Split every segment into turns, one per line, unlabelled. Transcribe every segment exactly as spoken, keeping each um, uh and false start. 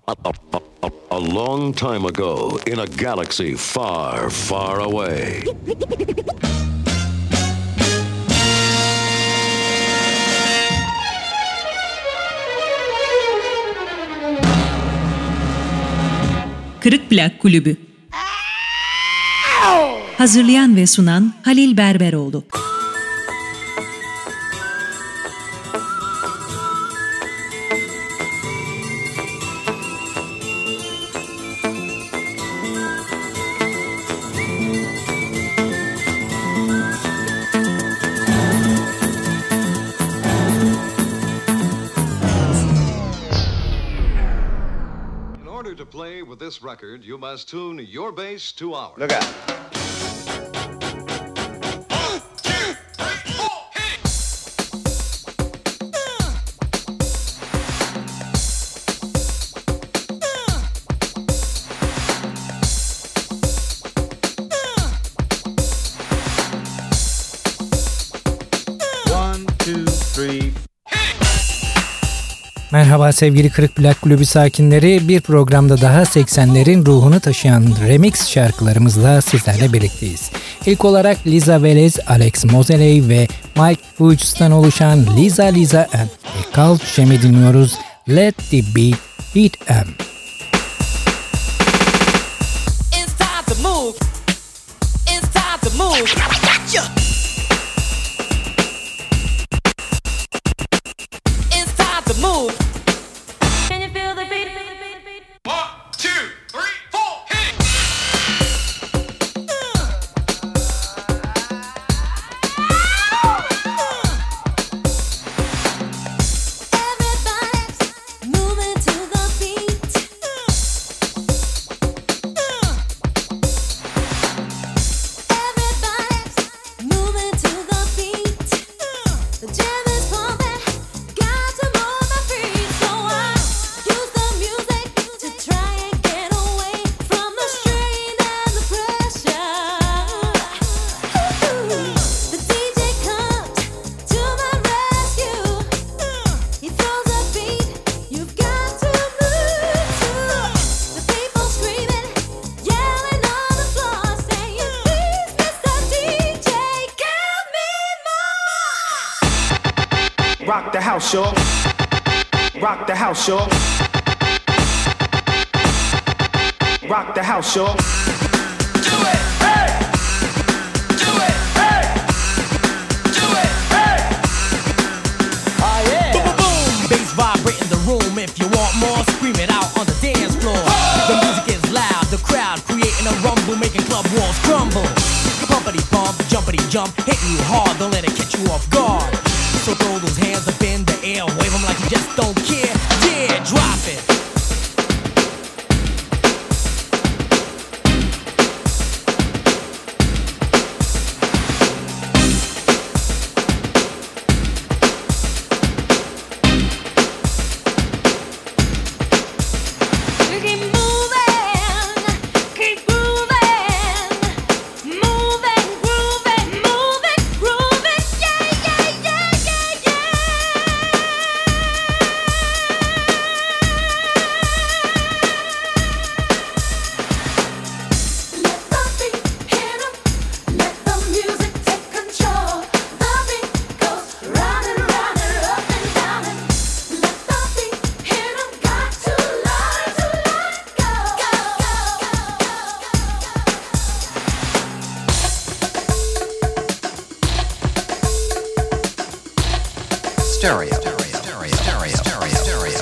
A long time ago, in a galaxy far, far away.
Kırık Plak Kulübü. Hazırlayan ve sunan Halil Berberoğlu.
To play with this record, you must tune your bass to ours.
Look out.
One, two, three, four, hit!
One, two, three.
Merhaba sevgili Kırık Plak Kulübü sakinleri, bir programda daha seksenlerin ruhunu taşıyan remix şarkılarımızla sizlerle birlikteyiz. İlk olarak Liza Velez, Alex Moseley ve Mike Hugges'tan oluşan Liza Liza and Ekal Şem'i dinliyoruz. Let the beat hit em.
It's time to move. It's time to move. Gotcha. It's time to move. Can you feel the beat?
One, two, three, four, hit!
Everybody's moving to the beat. Everybody's moving to the beat. The jam is pumping. Got to move my feet, so I use the music to try and get away from the strain and the pressure. The D J comes to my rescue. He throws a beat, you've got to move to. The people screaming, yelling on the floor, saying, "Please, Mister D J, give me more."
Rock the house, y'all. Rock the house, y'all. Rock the house, y'all.
Do it, hey! Do it, hey! Do it, hey!
Oh yeah.
Boom, boom, boom, bass vibrating the room. If you want more, scream it out on the dance floor. The music is loud, the crowd creating a rumble, making club walls crumble. Pumpity bump, jumpity jump, hitting you hard, don't let it catch you off guard. So throw those hands up in the air, wave them like you just don't care. Yeah, drop it.
Keep moving, keep grooving, moving, grooving, moving, grooving, yeah, yeah, yeah, yeah, yeah. Let the beat hit 'em, let the music take control. The beat goes round and round and up and down and let the beat hit 'em. Got to learn to let go.
Stereo. Stereo. Stereo. Stereo. Stereo. Stereo.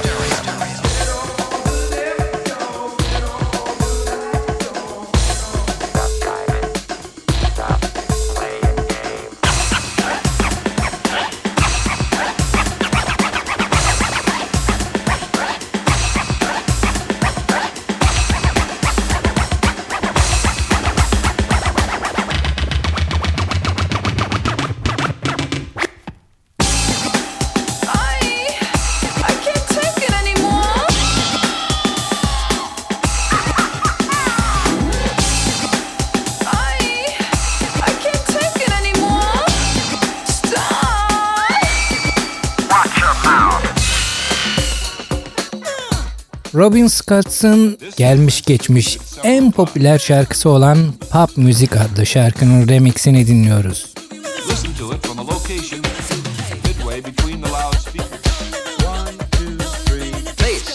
Oh
Robin Scott'ın gelmiş geçmiş en popüler şarkısı olan Pop Music adlı şarkının remixini dinliyoruz.
Listen to it from a location midway between the loudspeakers. One, two, three, bass.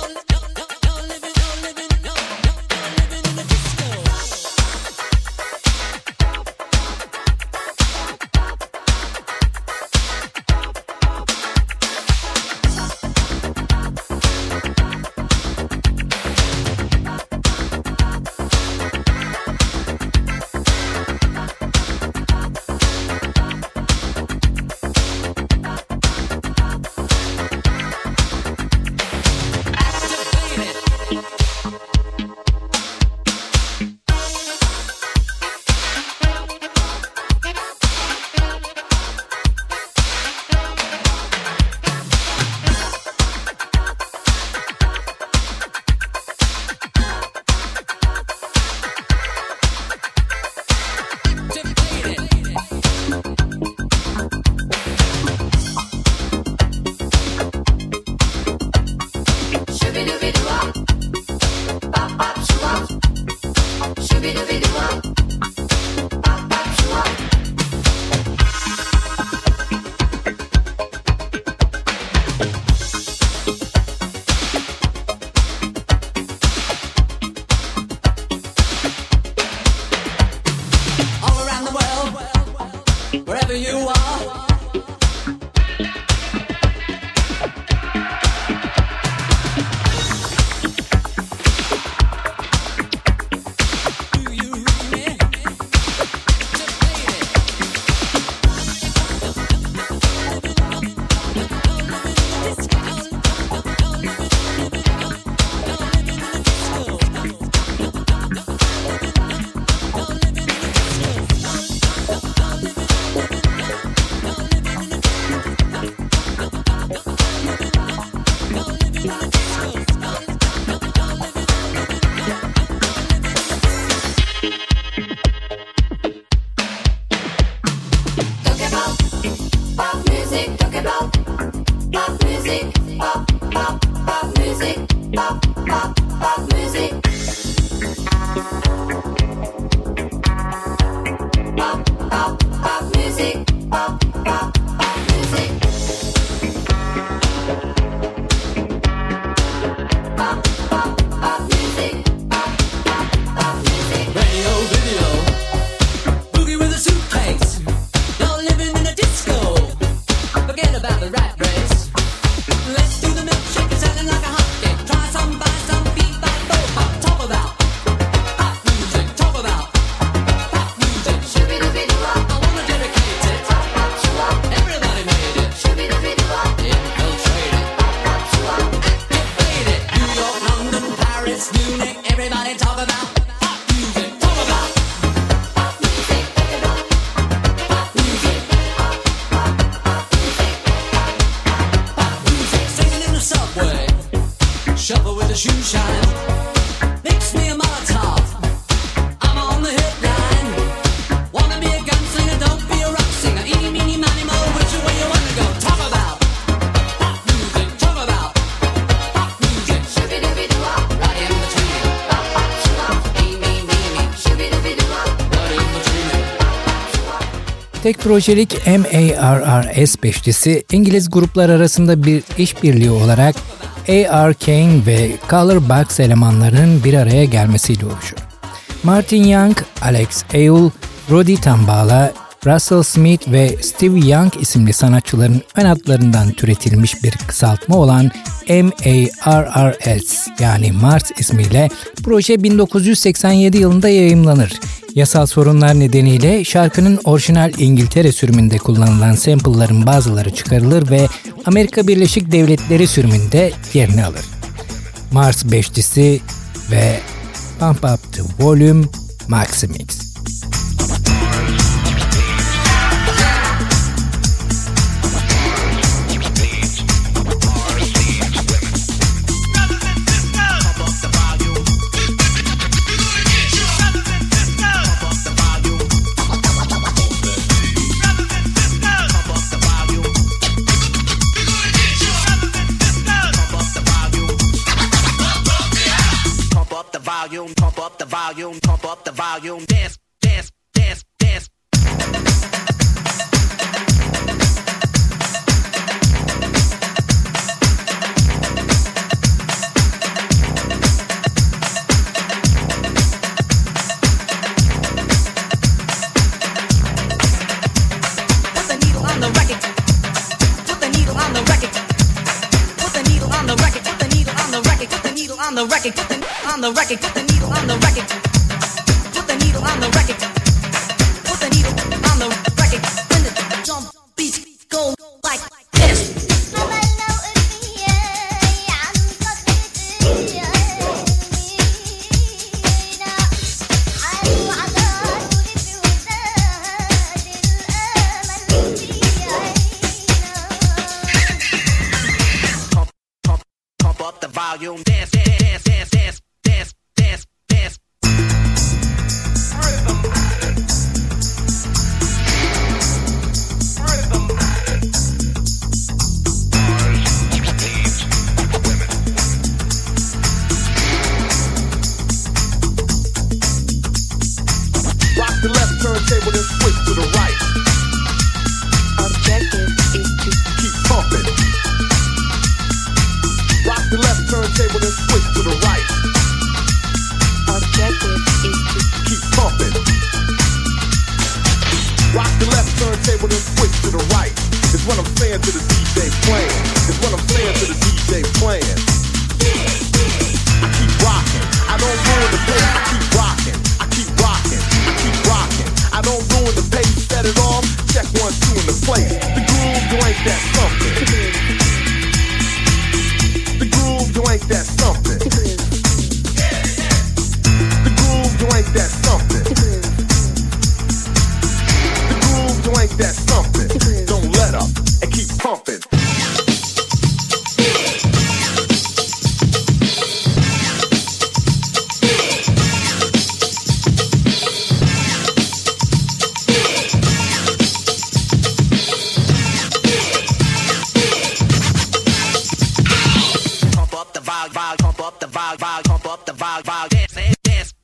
Tek projelik M A R R S beşlisi İngiliz gruplar arasında bir işbirliği olarak A R Kane ve Color Box elemanlarının bir araya gelmesiyle oluşur. Martin Young, Alex Ayul, Roddy Tambala, Russell Smith ve Steve Young isimli sanatçıların ön adlarından türetilmiş bir kısaltma olan M A R R S yani Mars ismiyle proje bin dokuz yüz seksen yedi yılında yayımlanır. Yasal sorunlar nedeniyle şarkının orijinal İngiltere sürümünde kullanılan sample'ların bazıları çıkarılır ve Amerika Birleşik Devletleri sürümünde yerini alır. Mars beşlisi ve Pump Up the Volume Maxi Mix.
Bye.
volume, pump up the volume, pump up the volume, dance, dance, dance, dance. Put the needle on the record. Put the needle on the record. Put the needle on the record. Put the needle on the record. Put the needle on the record. Put the on the record. Put the needle on the record. Put the needle on the record. Put the needle on the record. When the drum beats go like this. Pump, pump, pump up the volume. Dance, dance, dance, dance, dance, dance, dance.
Rock the left turntable and switch to the right.
Objective is to
Keep pumping. Rock the left turntable and switch to the right.
objective is to
Keep pumping. Rock the left turntable and switch to the right. It's what I'm saying to the D J playing. It's what I'm saying to the D J playing. I keep rocking. I don't ruin the pace. I keep rocking. I keep rocking. I keep rocking. I don't ruin the pace. Set it off. Check one, two in the place. The groove, you ain't that something. The groove, you ain't that something. The groove, you ain't that something. The groove, you ain't that something. Don't let up and keep pumping.
Pump up the volume, volume, pump up the volume, volume, pump up the volume, volume, dance, dance, dance.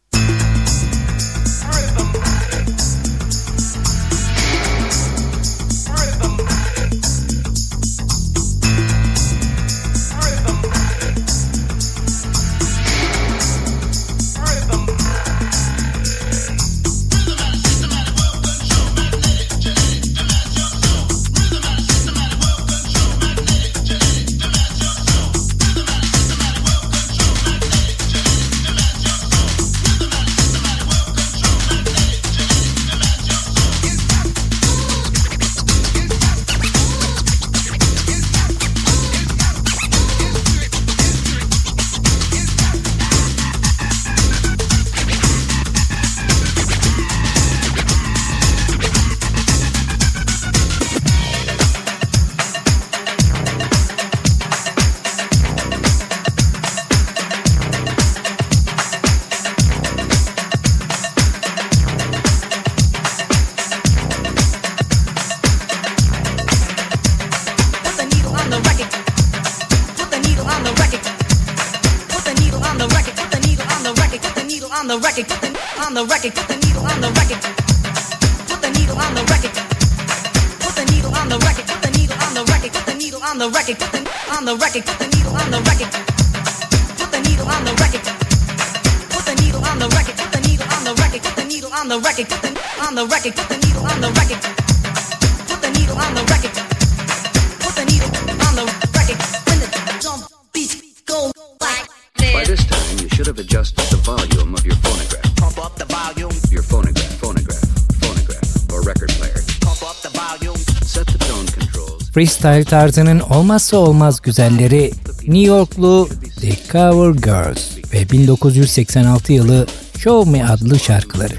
Put the needle on the record. Put the needle on the record. Put the needle on the record. Put the needle on the record. Put the needle on the record. Put the on the record. Put the needle on the record. Put the needle on the record. Put the needle on the record. Put the needle on the record. Put the needle on the record. Put the on the record. Put the needle on the record. Put the needle on the record. Put the needle on the record. Put the needle on the record. Put the needle on the record. Put the on the record. Put the needle on the record. Put the needle on the record. Put the needle on the record. When the drum beats go like
By this time, you should have adjusted the volume of your phonograph.
pump up the volume,
Your phonograph, phonograph, phonograph, or record player.
pump up the volume.
Set the tone controls.
Freestyle tarzının olmazsa olmaz güzelleri New Yorklu The Cover Girls ve bin dokuz yüz seksen altı yılı Show Me adlı şarkıları.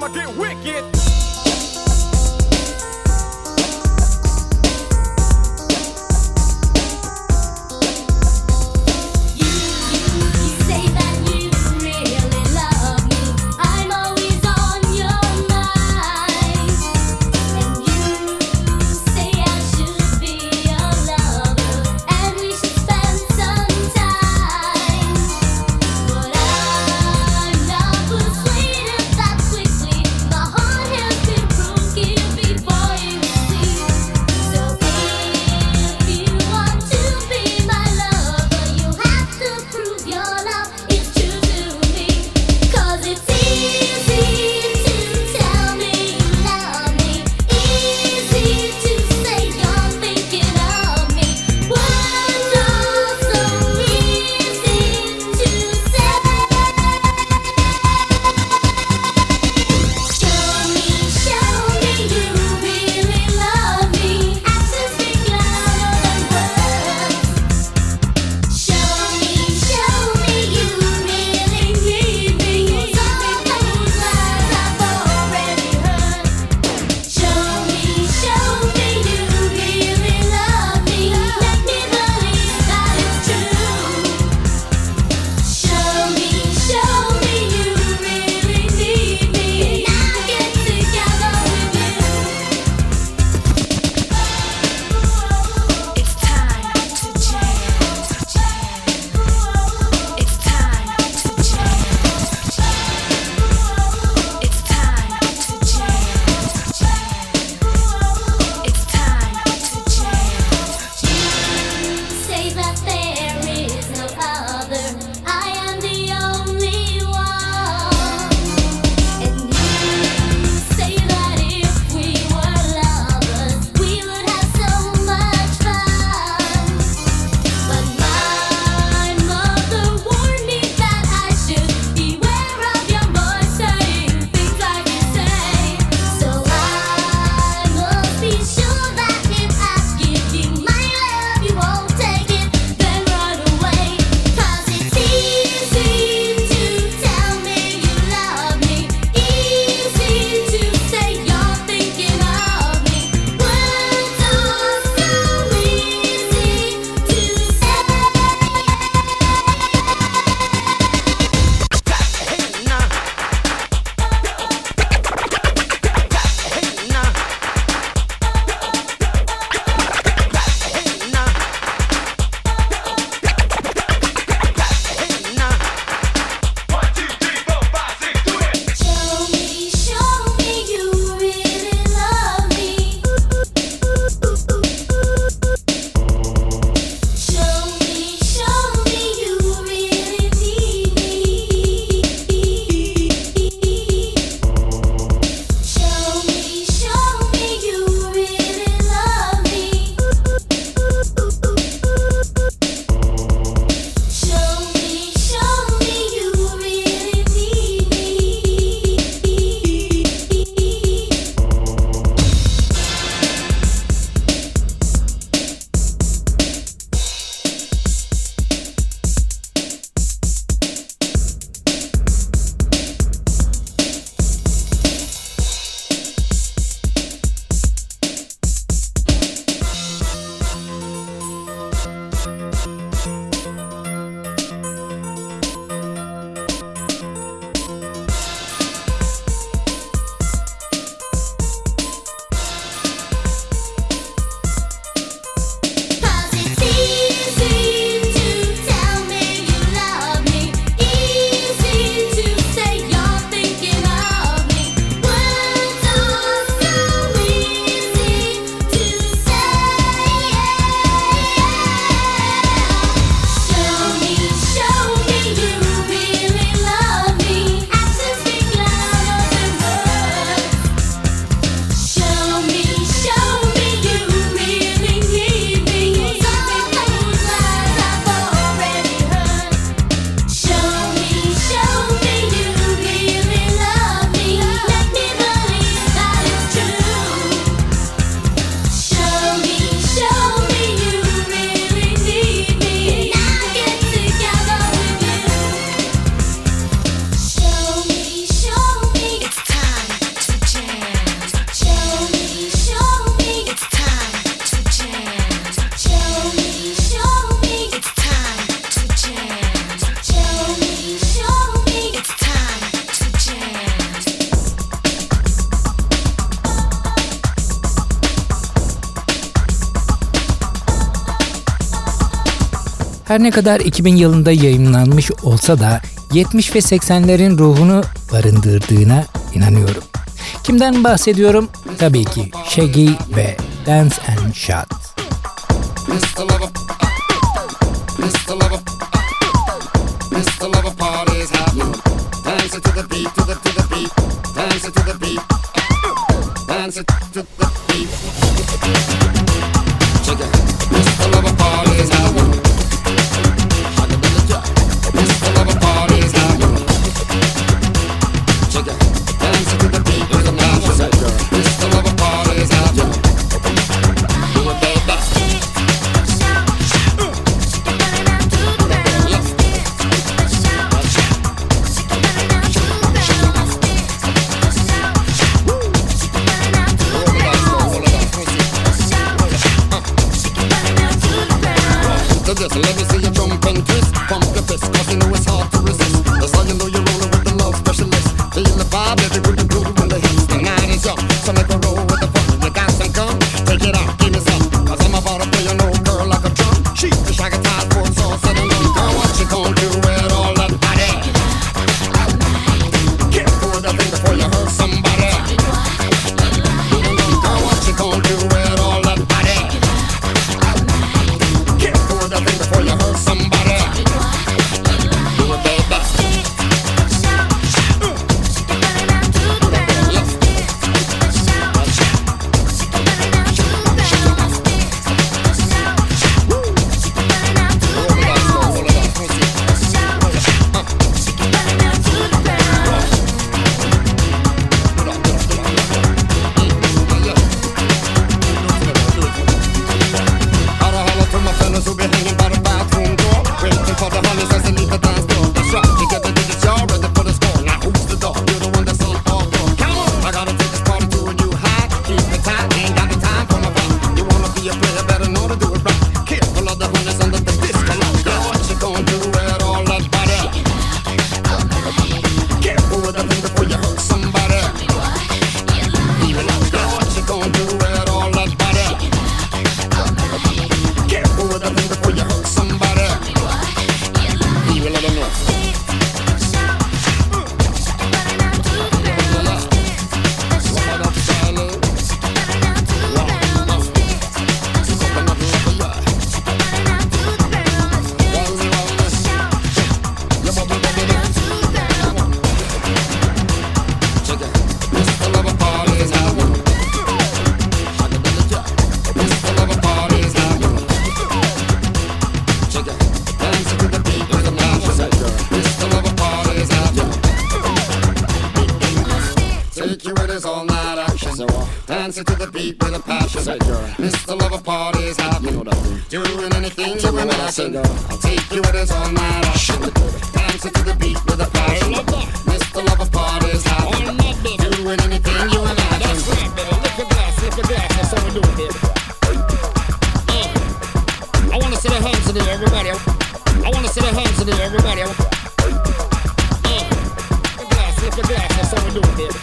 I get wicked.
Persuaded that quickly, my heart
Her ne kadar iki bin yılında yayımlanmış olsa da yetmiş ve seksenlerin ruhunu barındırdığına inanıyorum. Kimden bahsediyorum? Tabii ki Shaggy ve Dance and Shout.
mister Lover, mister Lover, mister Lover party's happening. Dance to the beat, to the to the beat, dance to the beat, dance to the beat. Check it, mister Lover party's happening. mister Lover party's happening. Check it, dance to the beat with a passion. mister Lover party's happening. Do it, baby. So let me see you jump and twist, pump your fist, cause you know it's hard to resist. That's how you know you're rolling with the love specialist. Feel the vibe, every good and groove when the hits. The night is young, so make a roll with the fun. You got some gum? Take it out, give me some. Cause I'm about to play an old girl like a drum. She wish I could tie for it's all said and done. Girl, what you gonna do with all that body? Get for the thing before you hurt somebody. Girl, what you gonna do with all that body? Get for the thing before you hurt somebody. Do it, baby. Dancing to the beat with a passion. mister Lover party's happening. Doing anything you imagine. I'll take you where there's all night action. Dancing to the beat with a passion. mister Lover party's happening. Doing anything you imagine. That's right, baby. Lift your glass, lift your glass. That's how we do it, baby. Uh, I wanna see the hands in there, everybody. I wanna see the hands in there, everybody. Uh, lift your glass, lift your glass. That's how we do it, baby.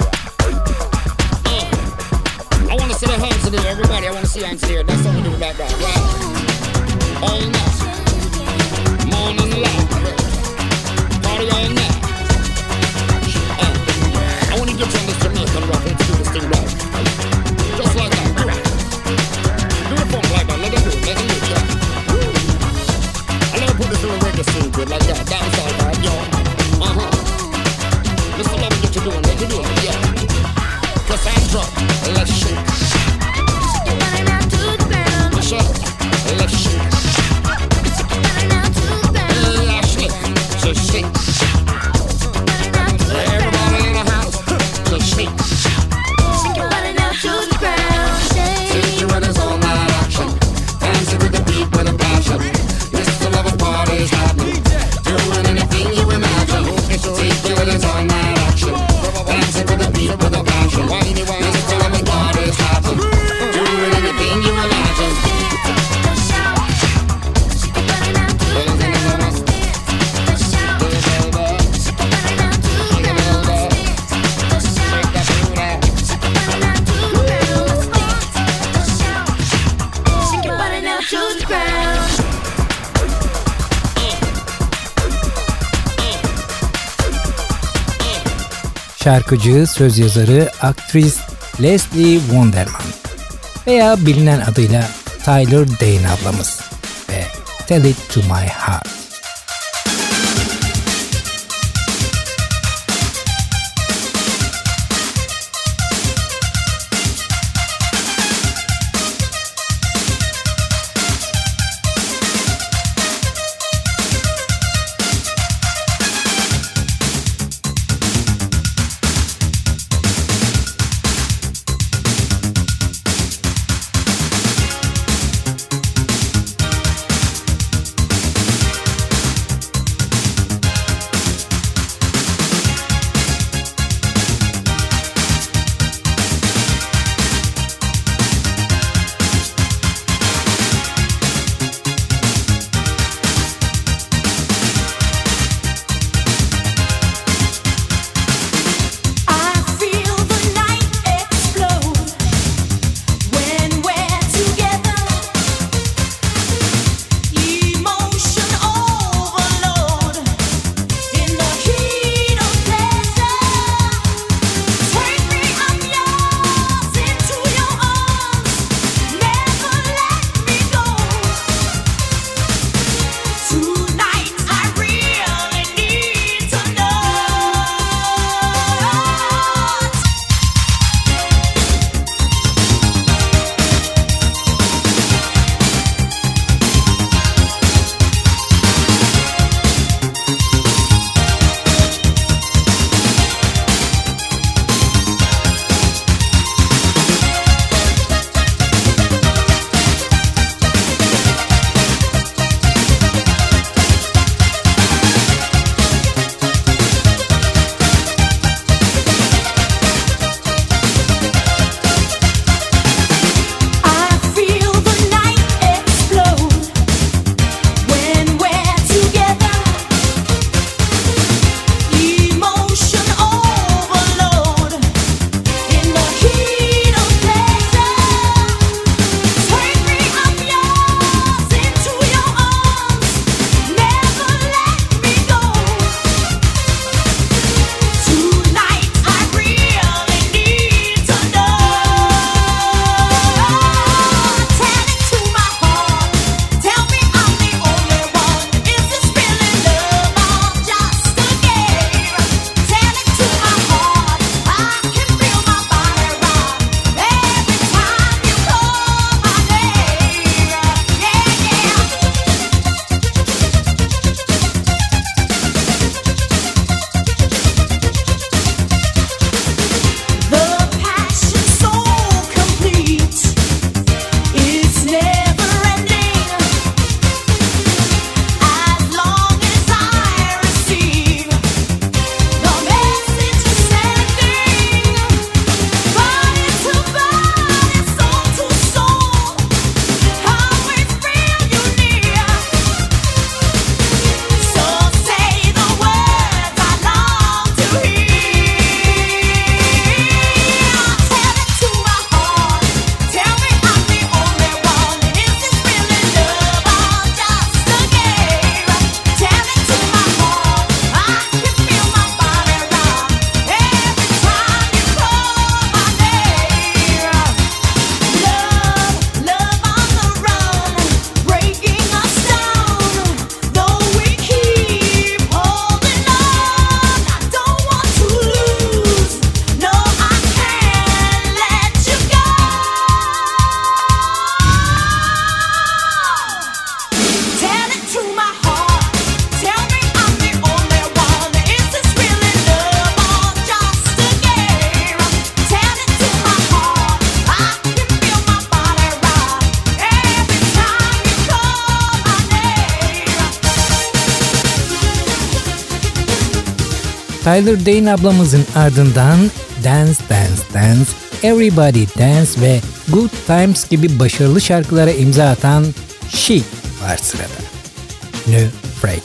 I wanna see the hands in there, everybody. I wanna see hands in there. That's how we do it like that, right? All night, morning light, party all night. Uh, I wanna get you on this Jamaican rock. Let's do this thing right, just like that. Do it, do it funk like that. Let them do it, let them do it, yeah. I let me put this little reggae scene good like that. Dance all right, yo. Uh huh. mister Lover, get you doing, what you doing, yeah. Cassandra, let's shake. Michelle, let's shake. Ashley, just shake. Everybody in the house, just shake. Take you when it's all night action. Dancing to the beat with a passion. mister Lover party's happening. Doing anything you imagine. Take you when it's all night action. Dancing to the beat with a passion. mister Lover party's happening.
şarkıcı, söz yazarı, aktris Leslie Wonderman veya bilinen adıyla Tyler Dane ablamız ve Tell It To My Heart. Tyler Dane ablamızın ardından Dance Dance Dance, Everybody Dance ve Good Times gibi başarılı şarkılara imza atan She var sırada. New Break.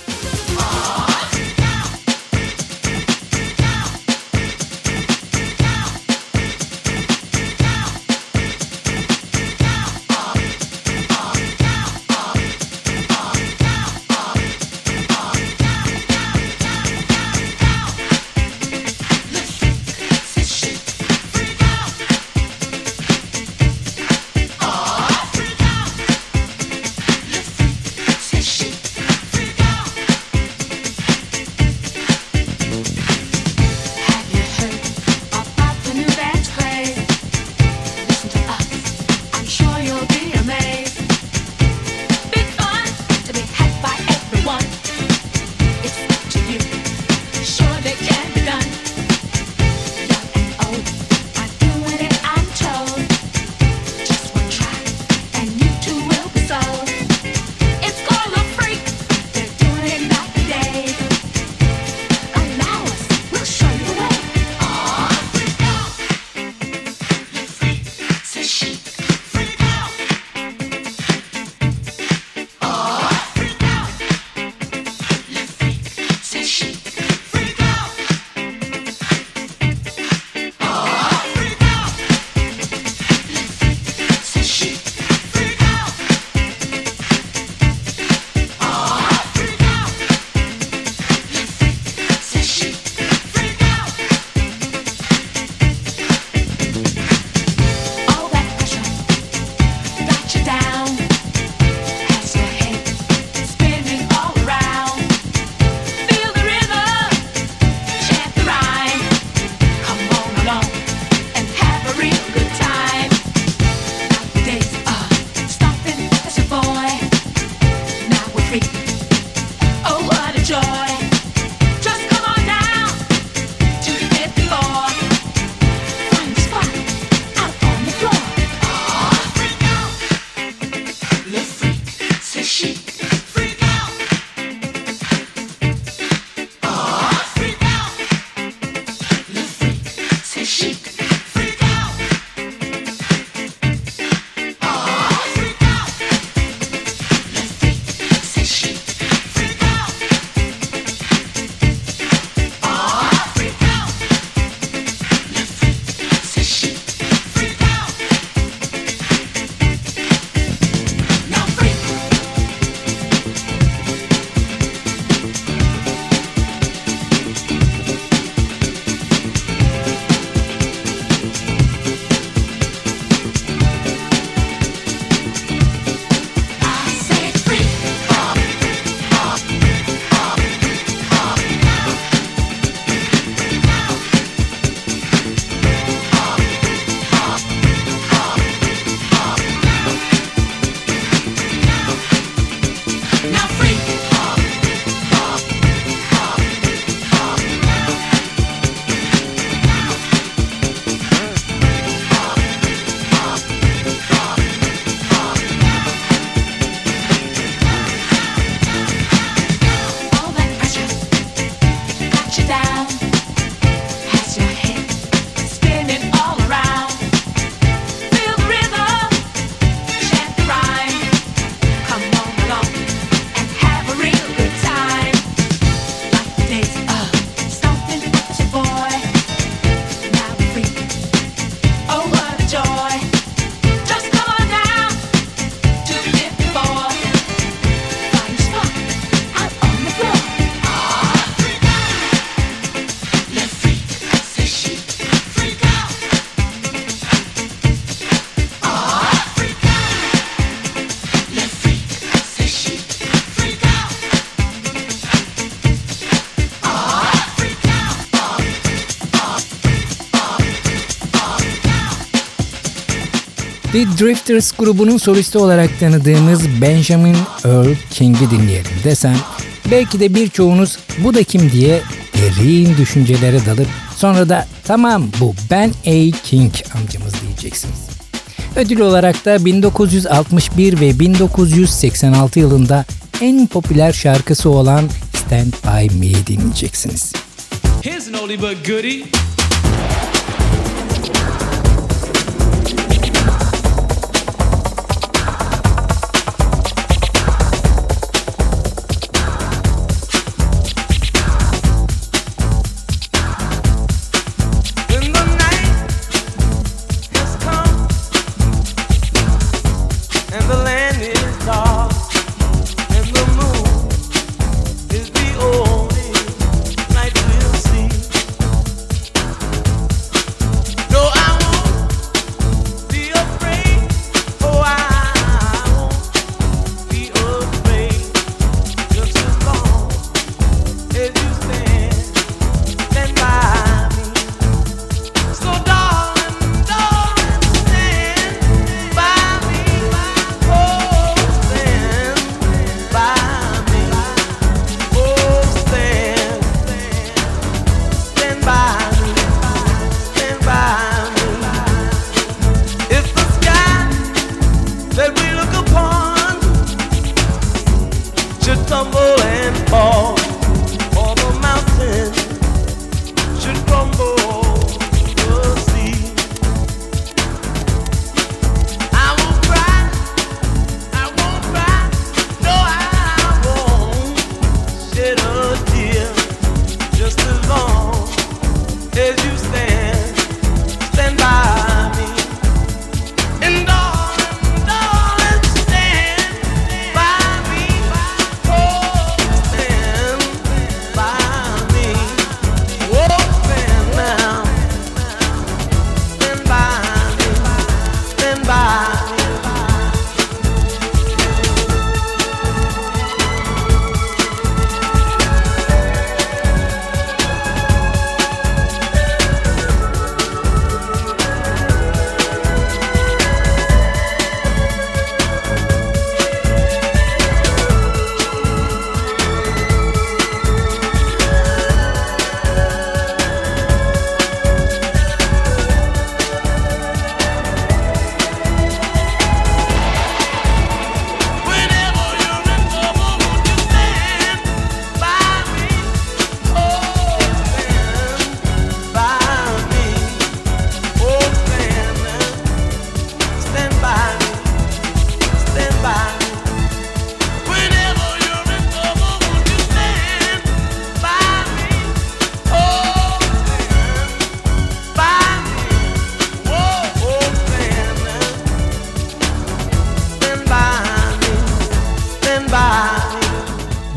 The Drifters grubunun solisti olarak tanıdığımız Benjamin Earl King'i dinleyelim desem, belki de birçoğunuz bu da kim diye derin düşüncelere dalıp sonra da tamam bu Ben A. King amcamız diyeceksiniz. Ödül olarak da bin dokuz yüz altmış bir ve bin dokuz yüz seksen altı yılında en popüler şarkısı olan Stand By Me'yi dinleyeceksiniz.
Here's an oldie but goodie.
No, I won't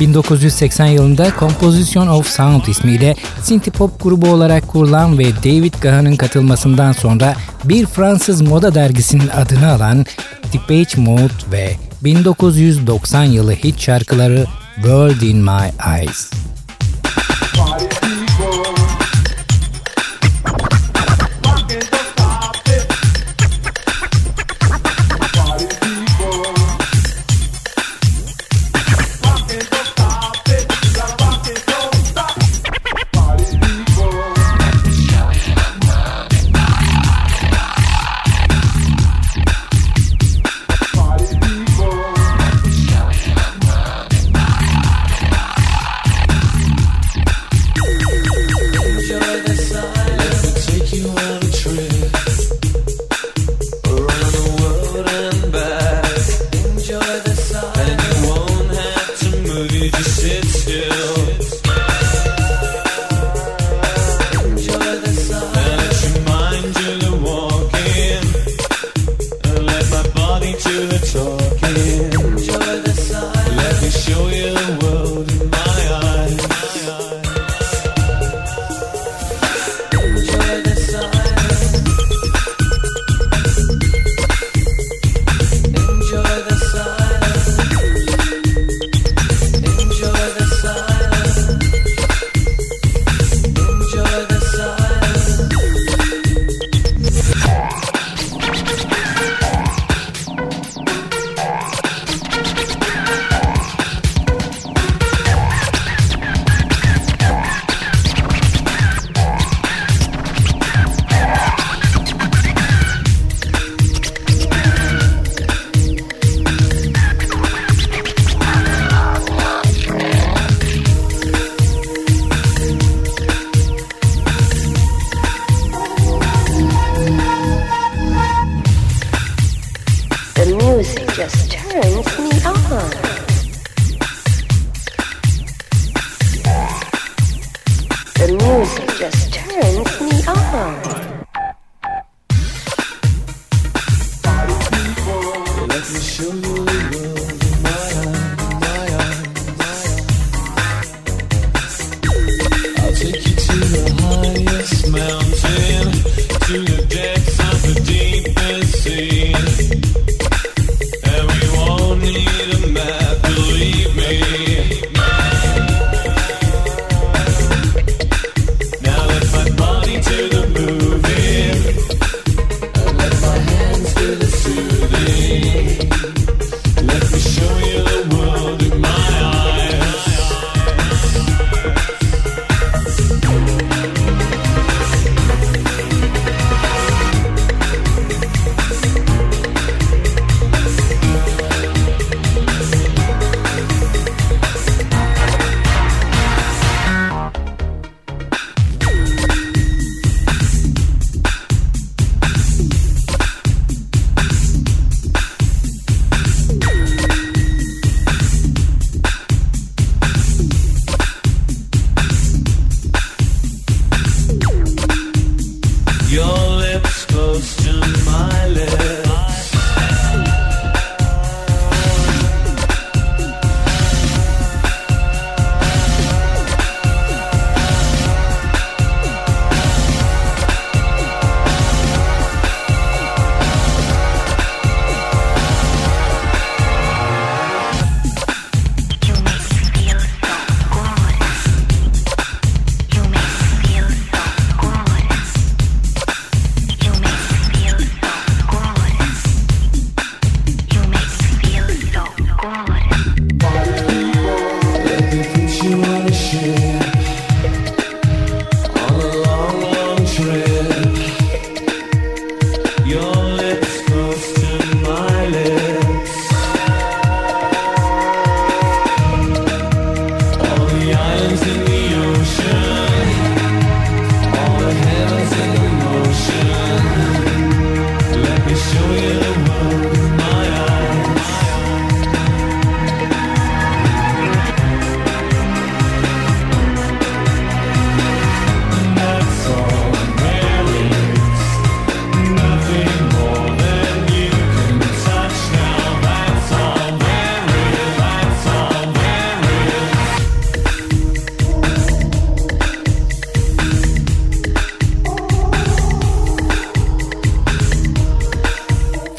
bin dokuz yüz seksen yılında Composition of Sound ismiyle synthpop grubu olarak kurulan ve David Gaha'nın katılmasından sonra bir Fransız moda dergisinin adını alan Depeche Mode ve bin dokuz yüz doksan yılı hit şarkıları World in My Eyes.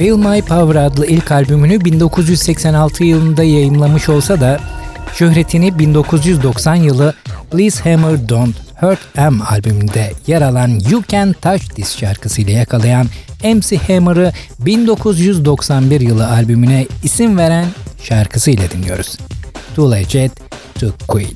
Feel My Power adlı ilk albümünü bin dokuz yüz seksen altı yılında yayımlamış olsa da şöhretini bin dokuz yüz doksan yılı Please Hammer Don't Hurt Em albümünde yer alan You Can Touch This şarkısıyla yakalayan M C Hammer'ı bin dokuz yüz doksan bir yılı albümüne isim veren şarkısıyla dinliyoruz. Too Legit to Quit.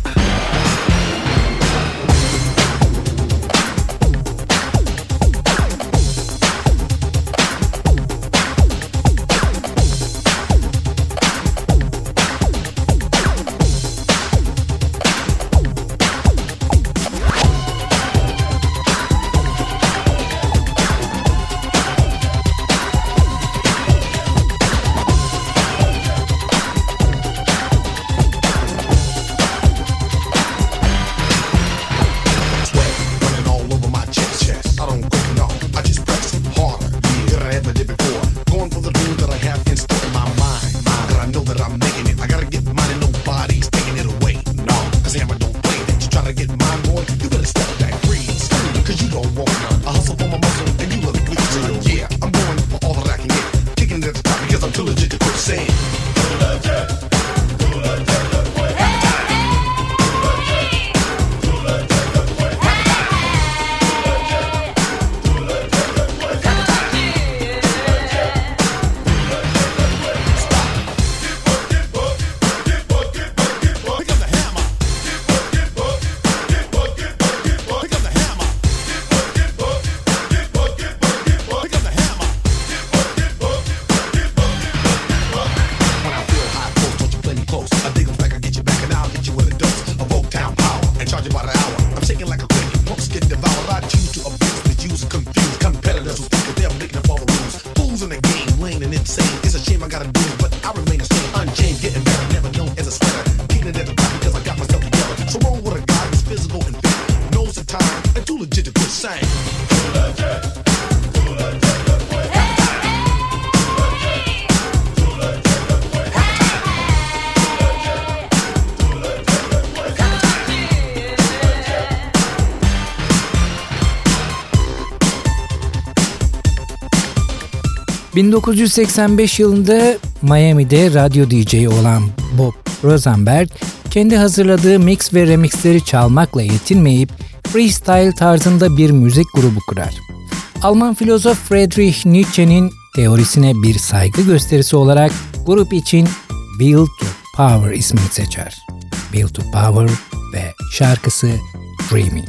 bin dokuz yüz seksen beş yılında Miami'de radyo D J olan Bob Rosenberg, kendi hazırladığı mix ve remixleri çalmakla yetinmeyip freestyle tarzında bir müzik grubu kurar. Alman filozof Friedrich Nietzsche'nin teorisine bir saygı gösterisi olarak grup için Will to Power ismini seçer. Will to Power ve şarkısı Dreaming.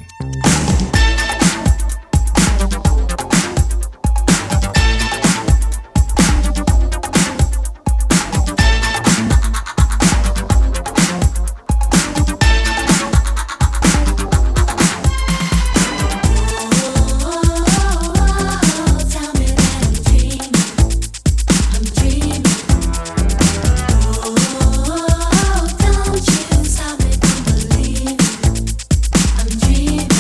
Dream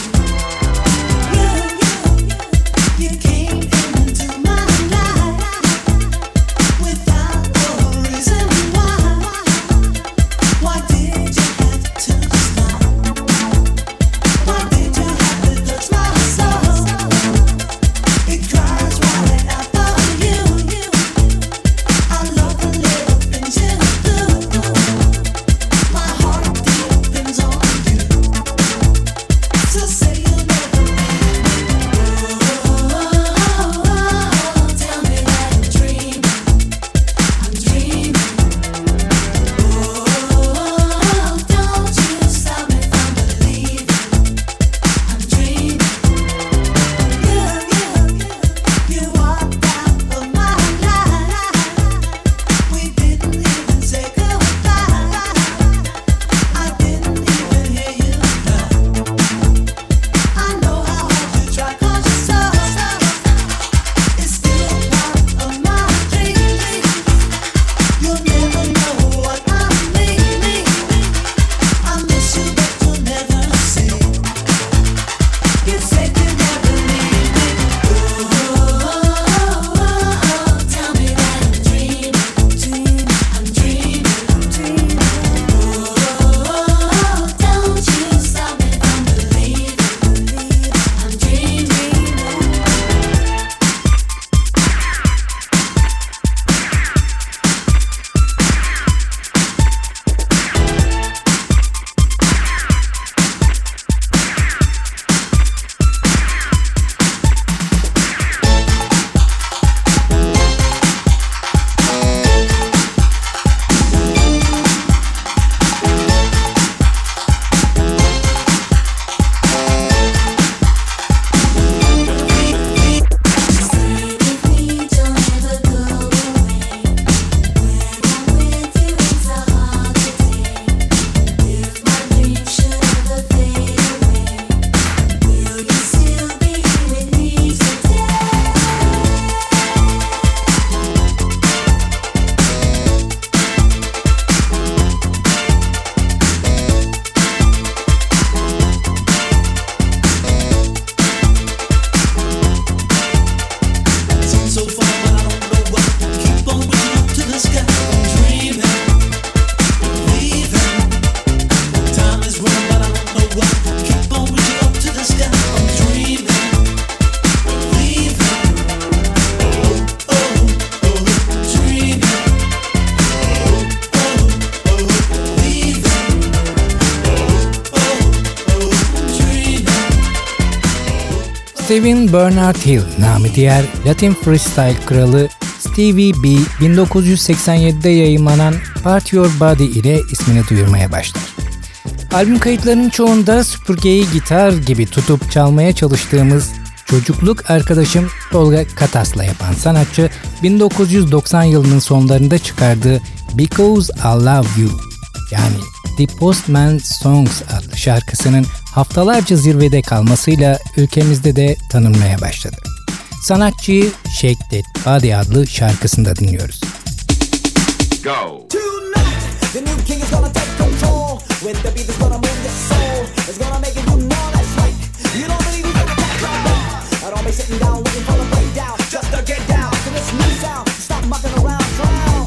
Steven Bernard Hill, namı diğer Latin Freestyle kralı Stevie B, bin dokuz yüz seksen yedide yayımlanan Part Your Body ile ismini duyurmaya başlar. Albüm kayıtlarının çoğunda süpürgeyi gitar gibi tutup çalmaya çalıştığımız çocukluk arkadaşım Tolga Katas'la yapan sanatçı, bin dokuz yüz doksan yılının sonlarında çıkardığı Because I Love You, yani The Postman Songs adlı şarkısının haftalarca zirvede kalmasıyla ülkemizde de tanınmaya başladı. Sanatçıyı Shake That Body adlı şarkısında dinliyoruz.
Go!
The new king is gonna take control. With the beat is gonna move your soul. It's gonna make it you know that's right. You don't believe you're gonna catch your breath. I don't be sitting down waiting for the breakdown. Just to get down to this new sound. Stop mucking around, drown.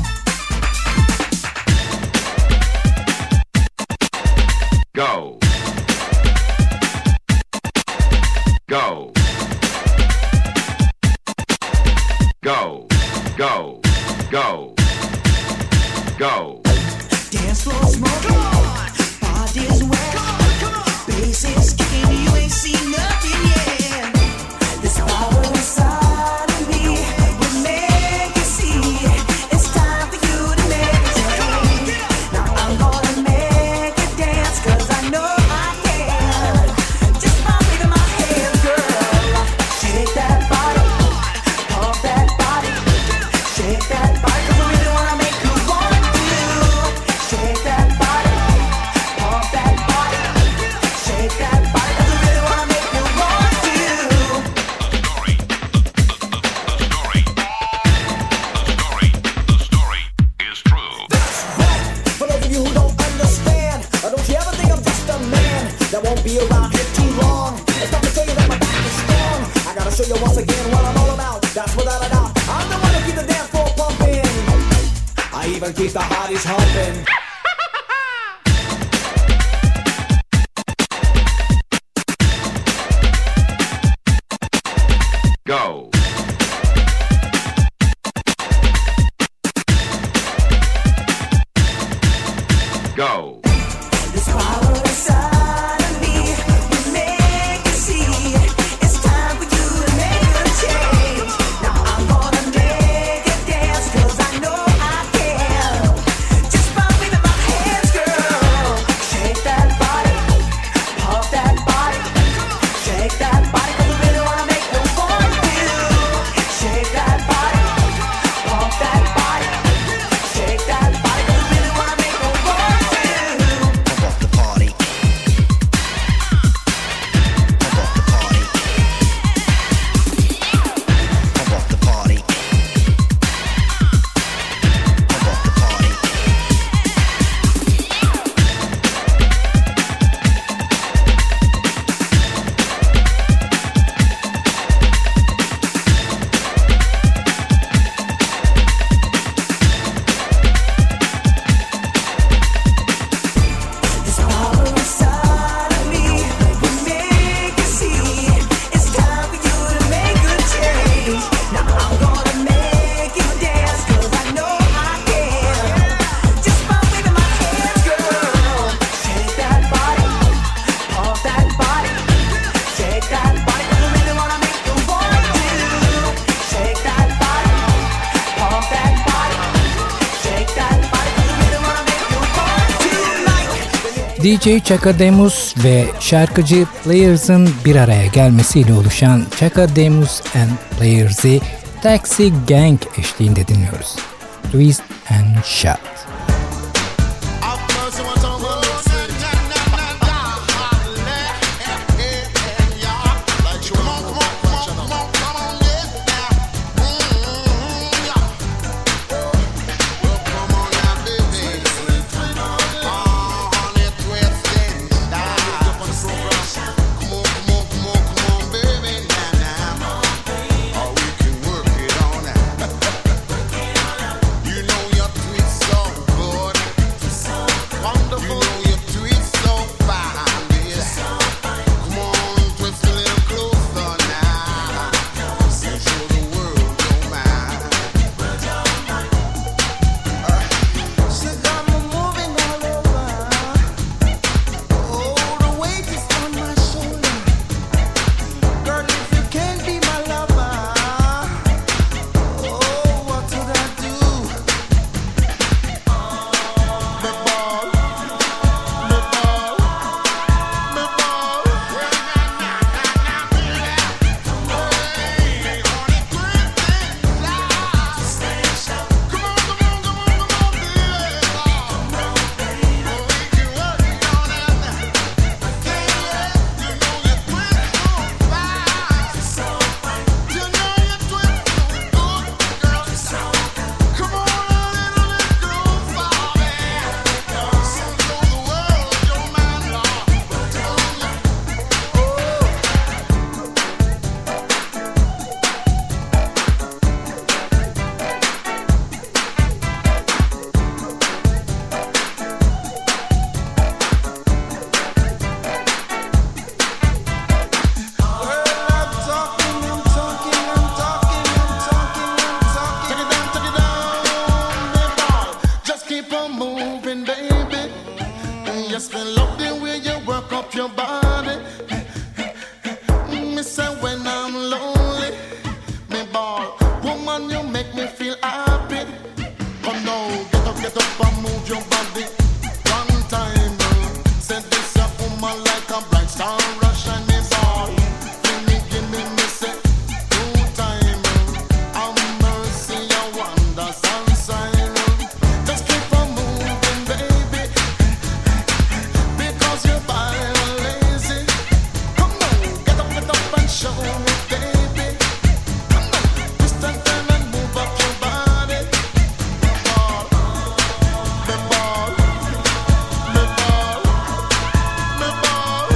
Go! Go! Go! Go! Go! Go!
Dance floor smoking, body's wet, bass is kicking, you ain't seen nothing yet. This power inside of me will make you see it's time for you to make a change. Now I'm gonna make you dance 'cause I know I can. Just by waving my hands, girl. Shake that body, pump that body, shake that body 'cause I really wanna make you want to. Shake that body, pump that body, shake that body 'cause I really wanna make you want to. That's right. For those of you who don't understand, or don't you ever think I'm just a man that won't be around here too long? It's time to show you that my back is strong. I gotta show you once again what I'm all about. That's without a doubt. I'm the one to keep the dance floor pumping. I even keep the hotties humping.
Go! Go!
This power inside of me will make you see it's time for you to make a change. Now I'm gonna make you dance 'cause I know I can. Just by waving my hands, girl. Shake that body, pump that body, shake that body 'cause I really wanna make you want to. Shake that body, pump that body, shake that body 'cause I really wanna make you want to.
Pump up the party. Pump up the party. Pump up the party. Pump up the party.
This power inside of me will make you see it's time for you to make a change. Now I'm gonna make you dance 'cause I know I can. Just by waving my hands, girl. Shake that body, pump that body, shake that body 'cause I really wanna make you want to. Shake that body, pump that body, shake that body 'cause I really wanna make you want to.
D J Chaka Demus ve şarkıcı Players'ın bir araya gelmesiyle oluşan Chaka Demus and Players'i Taxi Gang eşliğinde dinliyoruz. Twist and Shout.
You know your twist song. woman, you make me feel happy. Come now, get up, get up and move your body. One time, said this a woman like a bright star, Russian is all. Give me, give me, me say, two time, have mercy, I wonder, sunshine. Just keep on moving, baby, because you're fine and lazy. Come on, get up, get up and show me, baby. Come on, twist and turn and move up your body. Ball, me ball, me ball, me ball.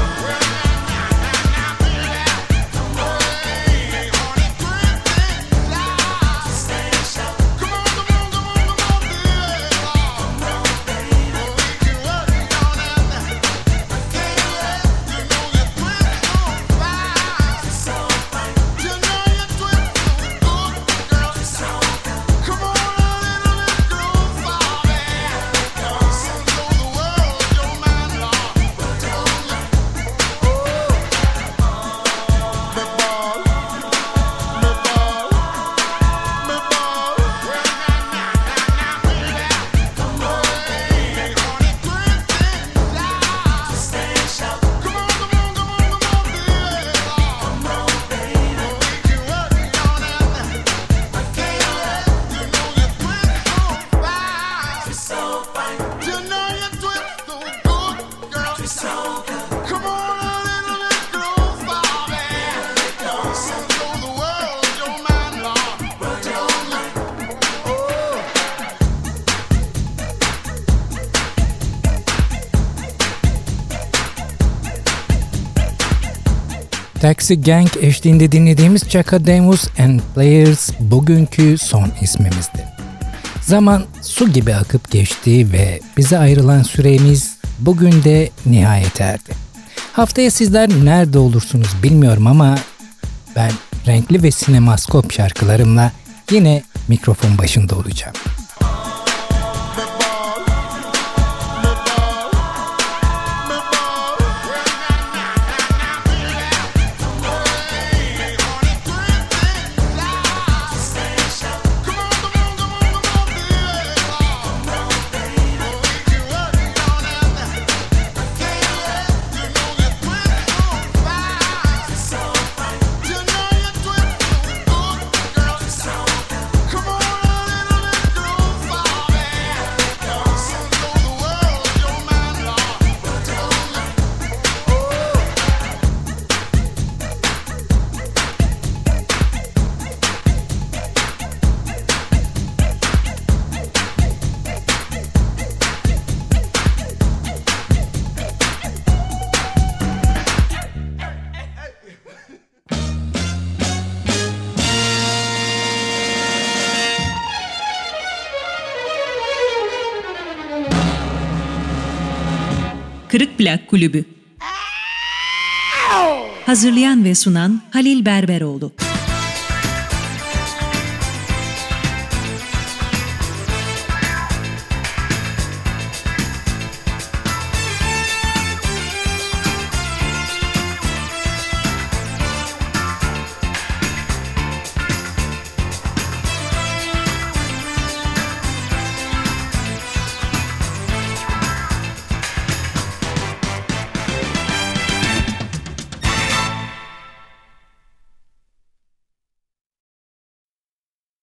Taxi Gang eşliğinde dinlediğimiz Chaka Demus and Players bugünkü son ismimizdi. Zaman su gibi akıp geçti ve bize ayrılan süremiz bugün de nihayete erdi. Haftaya sizler nerede olursunuz bilmiyorum ama ben renkli ve sinemaskop şarkılarımla yine mikrofon başında olacağım.
Kırık Plak Kulübü. Hazırlayan ve sunan Halil Berberoğlu.